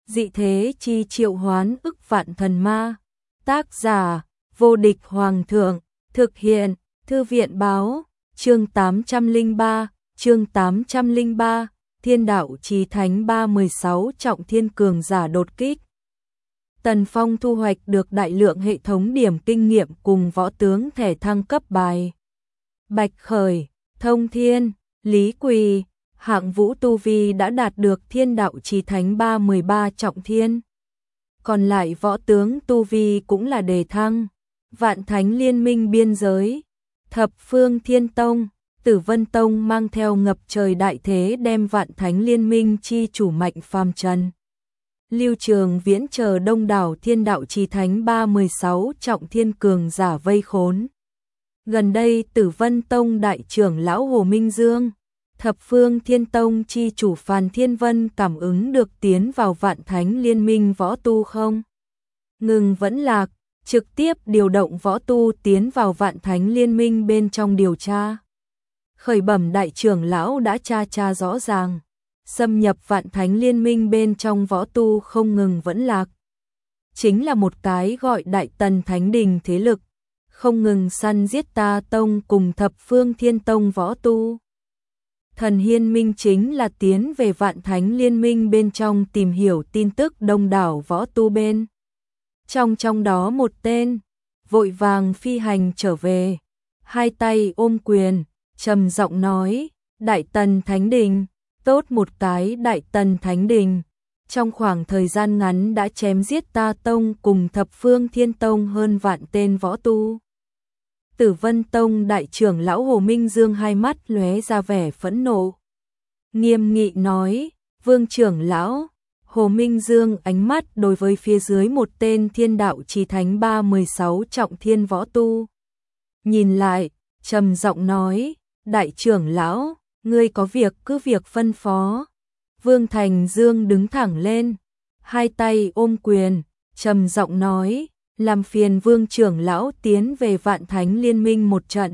dị thế chi triệu hoán ức vạn thần ma. Tác giả, vô địch hoàng thượng, thực hiện, thư viện báo, chương 803, Thiên đạo chí thánh 316 trọng thiên cường giả đột kích. Tần Phong thu hoạch được đại lượng hệ thống điểm kinh nghiệm cùng võ tướng thẻ thăng cấp bài. Bạch Khởi, Thông Thiên, Lý Quỳ, Hạng Vũ tu vi đã đạt được Thiên đạo chí thánh 313 trọng thiên. Còn lại võ tướng tu vi cũng là đề thăng. Vạn Thánh Liên minh biên giới, Thập Phương Thiên Tông, Tử Vân Tông mang theo ngập trời đại thế đem Vạn Thánh Liên minh chi chủ mạnh phàm trần. Lưu Trường Viễn chờ đông đảo Thiên đạo chí thánh 316 trọng thiên cường giả vây khốn. Gần đây Tử Vân Tông đại trưởng lão Hồ Minh Dương, Thập Phương Thiên Tông chi chủ Phàn Thiên Vân cảm ứng được tiến vào Vạn Thánh Liên minh võ tu không ngừng vẫn lạc, trực tiếp điều động võ tu tiến vào Vạn Thánh Liên minh bên trong điều tra. Khởi bẩm đại trưởng lão đã tra rõ ràng, xâm nhập Vạn Thánh Liên minh bên trong võ tu không ngừng vẫn lạc. Chính là một cái gọi Đại Tần Thánh Đình thế lực, không ngừng săn giết Ta Tông cùng Thập Phương Thiên Tông võ tu. Thần Hiên Minh chính là tiến về Vạn Thánh Liên minh bên trong tìm hiểu tin tức đông đảo võ tu bên. Trong đó một tên, vội vàng phi hành trở về, hai tay ôm quyền, trầm giọng nói, Đại Tần Thánh Đình, tốt một cái Đại Tần Thánh Đình, trong khoảng thời gian ngắn đã chém giết Ta Tông cùng Thập Phương Thiên Tông hơn vạn tên võ tu. Tử Vân Tông đại trưởng lão Hồ Minh Dương hai mắt lóe ra vẻ phẫn nộ. Nghiêm nghị nói, Vương trưởng lão, Hồ Minh Dương ánh mắt đối với phía dưới một tên Thiên đạo chí thánh 316 trọng thiên võ tu. Nhìn lại, trầm giọng nói, đại trưởng lão, ngươi có việc cứ việc phân phó. Vương Thành Dương đứng thẳng lên, hai tay ôm quyền, trầm giọng nói, làm phiền Vương trưởng lão tiến về Vạn Thánh Liên minh một trận,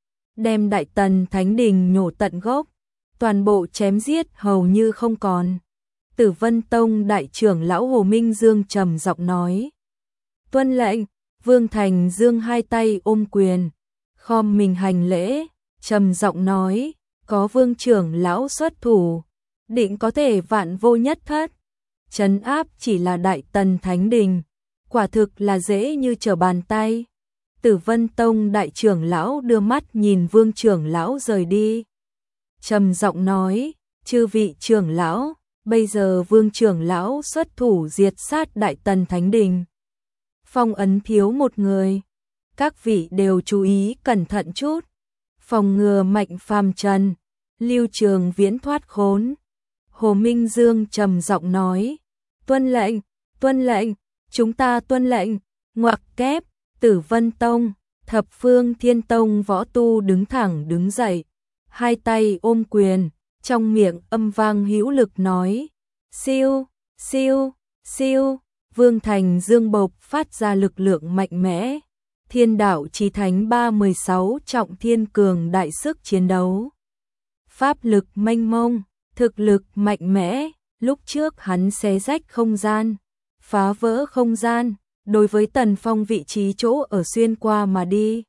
đem Đại Tần Thánh Đình nhổ tận gốc, toàn bộ chém giết hầu như không còn. Tử Vân Tông đại trưởng lão Hồ Minh Dương trầm giọng nói, tuân lệnh. Vương Thành Dương hai tay ôm quyền, khom mình hành lễ, trầm giọng nói, có Vương trưởng lão xuất thủ, định có thể vạn vô nhất thất. Trấn áp chỉ là Đại Tần Thánh Đình, quả thực là dễ như trở bàn tay. Tử Vân Tông đại trưởng lão đưa mắt nhìn Vương trưởng lão rời đi, trầm giọng nói, chư vị trưởng lão, bây giờ Vương trưởng lão xuất thủ diệt sát Đại Tần Thánh Đình, phong ấn thiếu một người, các vị đều chú ý cẩn thận chút, phòng ngừa mạnh phàm trần, Lưu Trường Viễn thoát khốn. Hồ Minh Dương trầm giọng nói, tuân lệnh, chúng ta tuân lệnh. Ngoặc kép, Tử Vân Tông, Thập Phương Thiên Tông võ tu đứng thẳng đứng dậy, hai tay ôm quyền, trong miệng âm vang hữu lực nói, siêu, siêu, siêu. Vương Thành Dương bộc phát ra lực lượng mạnh mẽ, Thiên đạo chí thánh 316 trọng thiên cường đại sức chiến đấu. Pháp lực mênh mông, thực lực mạnh mẽ, lúc trước hắn xé rách không gian, phá vỡ không gian, đối với Tần Phong vị trí chỗ ở xuyên qua mà đi.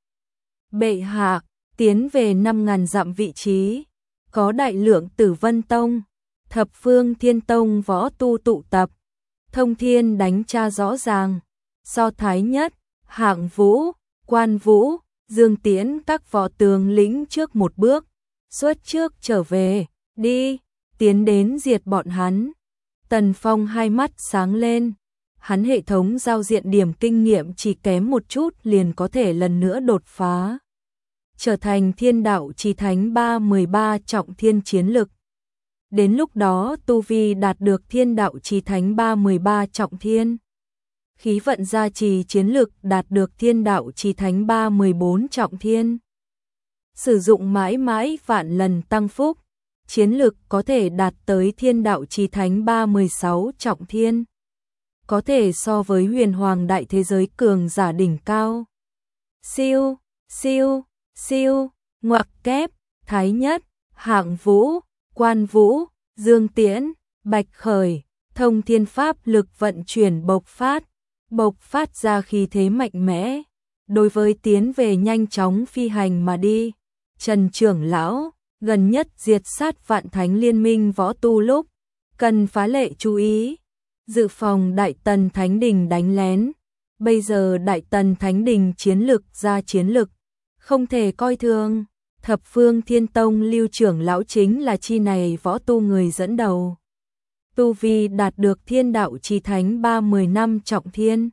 Bệ hạ, tiến về 5.000 dặm vị trí, có đại lượng Tử Vân Tông, Thập Phương Thiên Tông võ tu tụ tập. Thông Thiên đánh tra rõ ràng, so Thái Nhất, Hạng Vũ, Quan Vũ, Dương Tiễn các võ tướng lĩnh trước một bước, xuất trước trở về, đi, tiến đến diệt bọn hắn. Tần Phong hai mắt sáng lên, hắn hệ thống giao diện điểm kinh nghiệm chỉ kém một chút liền có thể lần nữa đột phá, trở thành Thiên đạo chí thánh 313 trọng thiên chiến lực. Đến lúc đó tu vi đạt được Thiên đạo chí thánh 313 trọng thiên, khí vận gia trì chiến lực đạt được Thiên đạo chí thánh 314 trọng thiên. Sử dụng mãi mãi vạn lần tăng phúc, chiến lực có thể đạt tới Thiên đạo chí thánh 316 trọng thiên, có thể so với huyền hoàng đại thế giới cường giả đỉnh cao. Siêu, siêu, siêu. Ngoặc kép, Thái Nhất, Hạng Vũ, Quan Vũ, Dương Tiễn, Bạch Khởi, thông thiên pháp lực vận chuyển bộc phát ra khí thế mạnh mẽ, đối với tiến về nhanh chóng phi hành mà đi. Trần trưởng lão, gần nhất diệt sát Vạn Thánh Liên Minh võ tu lúc, cần phá lệ chú ý, dự phòng Đại Tần Thánh Đình đánh lén. Bây giờ Đại Tần Thánh Đình chiến lực ra chiến lực, không thể coi thường. Thập Phương Thiên Tông Lưu trưởng lão chính là chi này võ tu người dẫn đầu. Tu vi đạt được Thiên Đạo Chí Thánh 30 năm trọng thiên.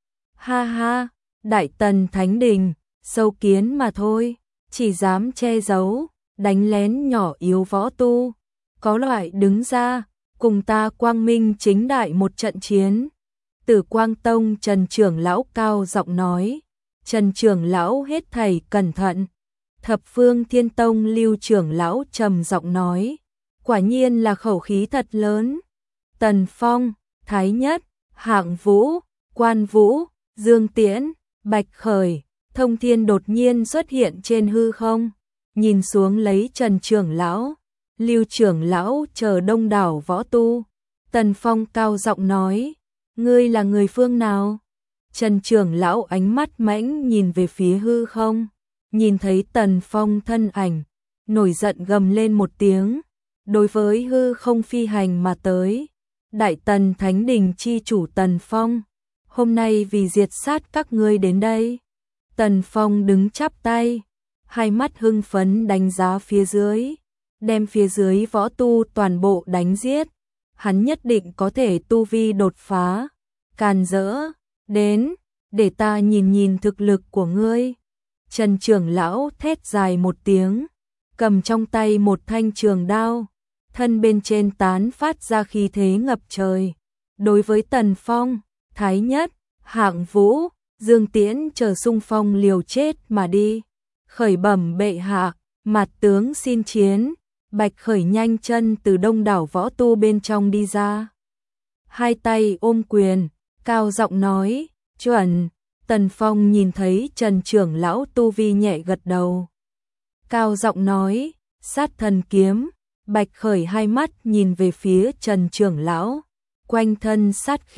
Ha ha, Đại Tần Thánh Đình, sâu kiến mà thôi, chỉ dám che giấu, đánh lén nhỏ yếu võ tu, có loại đứng ra, cùng ta quang minh chính đại một trận chiến. Tử Quang Tông Trần trưởng lão cao giọng nói. Trần trưởng lão hết thảy cẩn thận. Thập Phương Thiên Tông Lưu trưởng lão trầm giọng nói. Quả nhiên là khẩu khí thật lớn. Tần Phong, Thái Nhất, Hạng Vũ, Quan Vũ, Dương Tiễn, Bạch Khởi, Thông Thiên đột nhiên xuất hiện trên hư không, nhìn xuống lấy Trần trưởng lão, Lưu trưởng lão chờ đông đảo võ tu. Tần Phong cao giọng nói, ngươi là người phương nào? Trần trưởng lão ánh mắt mãnh nhìn về phía hư không, nhìn thấy Tần Phong thân ảnh, nổi giận gầm lên một tiếng, đối với hư không phi hành mà tới. Đại Tần Thánh Đình chi chủ Tần Phong, hôm nay vì diệt sát các ngươi đến đây. Tần Phong đứng chắp tay, hai mắt hưng phấn đánh giá phía dưới, đem phía dưới võ tu toàn bộ đánh giết. Hắn nhất định có thể tu vi đột phá. Càn rỡ, đến, để ta nhìn nhìn thực lực của ngươi. Trần trưởng lão thét dài một tiếng, cầm trong tay một thanh trường đao, thân bên trên tán phát ra khí thế ngập trời. Đối với Tần Phong, Thái Nhất, Hạng Vũ, Dương Tiễn chờ xung phong liều chết mà đi. Khởi bẩm bệ hạ, mặt tướng xin chiến. Bạch Khởi nhanh chân từ đông đảo võ tu bên trong đi ra, hai tay ôm quyền, cao giọng nói, chuẩn. Tần Phong nhìn thấy Trần trưởng lão tu vi nhẹ gật đầu, cao giọng nói, sát thần kiếm. Bạch Khởi hai mắt nhìn về phía Trần trưởng lão, quanh thân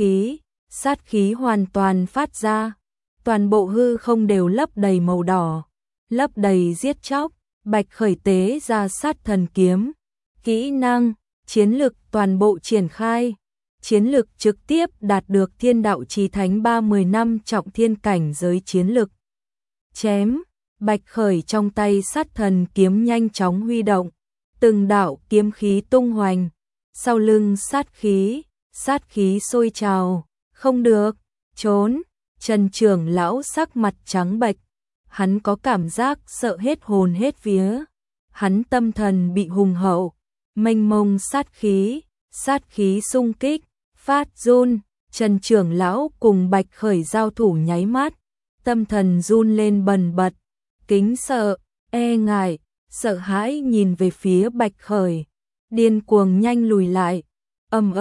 sát khí hoàn toàn phát ra, toàn bộ hư không đều lấp đầy màu đỏ, lấp đầy giết chóc. Bạch Khởi tế ra sát thần kiếm, kỹ năng, chiến lực toàn bộ triển khai, chiến lực trực tiếp đạt được Thiên Đạo Chí Thánh 30 năm trọng thiên cảnh giới chiến lực. Chém, Bạch Khởi trong tay sát thần kiếm nhanh chóng huy động, từng đạo kiếm khí tung hoành, sau lưng sát khí sôi trào, không được, trốn. Trần trưởng lão sắc mặt trắng bệch, hắn có cảm giác sợ hết hồn hết vía, hắn tâm thần bị hùng hậu, mênh mông sát khí xung kích, phát run. Trần trưởng lão cùng Bạch Khởi giao thủ nháy mắt, tâm thần run lên bần bật, kính sợ, e ngại, sợ hãi nhìn về phía Bạch Khởi, điên cuồng nhanh lùi lại. Ầm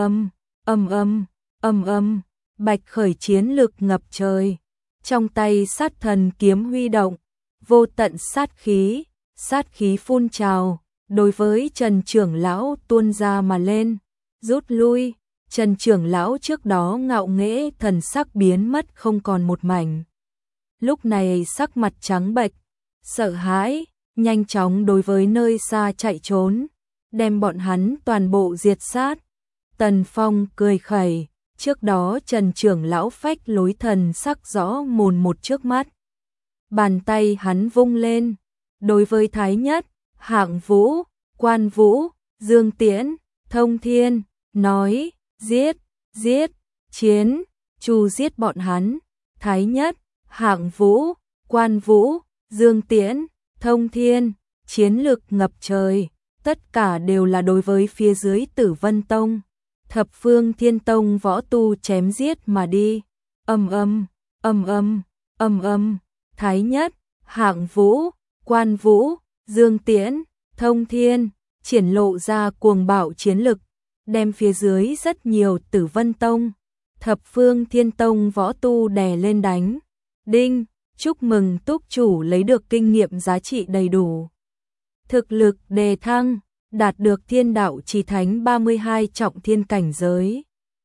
ầm, Bạch Khởi chiến lực ngập trời, trong tay sát thần kiếm huy động, vô tận sát khí phun trào, đối với Trần trưởng lão tuôn ra mà lên, rút lui. Trần trưởng lão trước đó ngạo nghễ thần sắc biến mất không còn một mảnh, lúc này sắc mặt trắng bệch, sợ hãi, nhanh chóng đối với nơi xa chạy trốn, đem bọn hắn toàn bộ diệt sát. Tần Phong cười khẩy, trước đó Trần trưởng lão phách lối thần sắc rõ mồn một trước mắt. Bàn tay hắn vung lên, đối với Thái Nhất, Hạng Vũ, Quan Vũ, Dương Tiễn, Thông Thiên, nói, giết, chiến, chu giết bọn hắn. Thái Nhất, Hạng Vũ, Quan Vũ, Dương Tiễn, Thông Thiên, chiến lực ngập trời, tất cả đều là đối với phía dưới Tử Vân Tông, Thập Phương Thiên Tông võ tu chém giết mà đi. Ầm, Thái Nhất, Hạng Vũ, Quan Vũ, Dương Tiễn, Thông Thiên triển lộ ra cuồng bạo chiến lực, đem phía dưới rất nhiều Tử Vân Tông, Thập Phương Thiên Tông võ tu đè lên đánh. Đinh, chúc mừng túc chủ lấy được kinh nghiệm giá trị đầy đủ. Thực lực đề thăng, đạt được Thiên Đạo Chí Thánh 32 trọng thiên cảnh giới.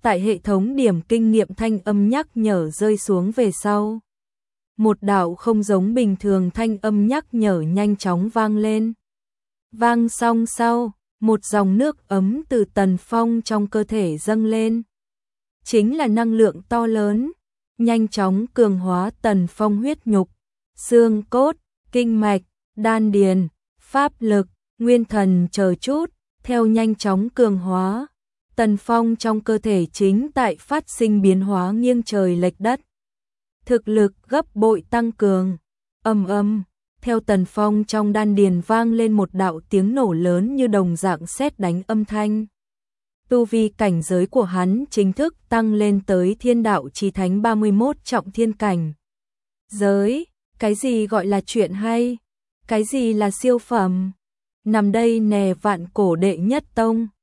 tại hệ thống điểm kinh nghiệm thanh âm nhắc nhở rơi xuống về sau. Một đạo không giống bình thường thanh âm nhắc nhở nhanh chóng vang lên. Vang xong sau, một dòng nước ấm từ Tần Phong trong cơ thể dâng lên. Chính là năng lượng to lớn, nhanh chóng cường hóa Tần Phong huyết nhục, xương cốt, kinh mạch, đan điền, pháp lực, nguyên thần chờ chút, theo nhanh chóng cường hóa. Tần Phong trong cơ thể chính tại phát sinh biến hóa nghiêng trời lệch đất. Thực lực gấp bội tăng cường. Ầm ầm, theo Tần Phong trong đan điền vang lên một đạo tiếng nổ lớn như đồng dạng sét đánh âm thanh. Tu vi cảnh giới của hắn chính thức tăng lên tới Thiên Đạo Chí Thánh 31 trọng thiên cảnh. Giới, cái gì gọi là chuyện hay? Cái gì là siêu phẩm? Nằm đây nè, Vạn Cổ đệ nhất tông.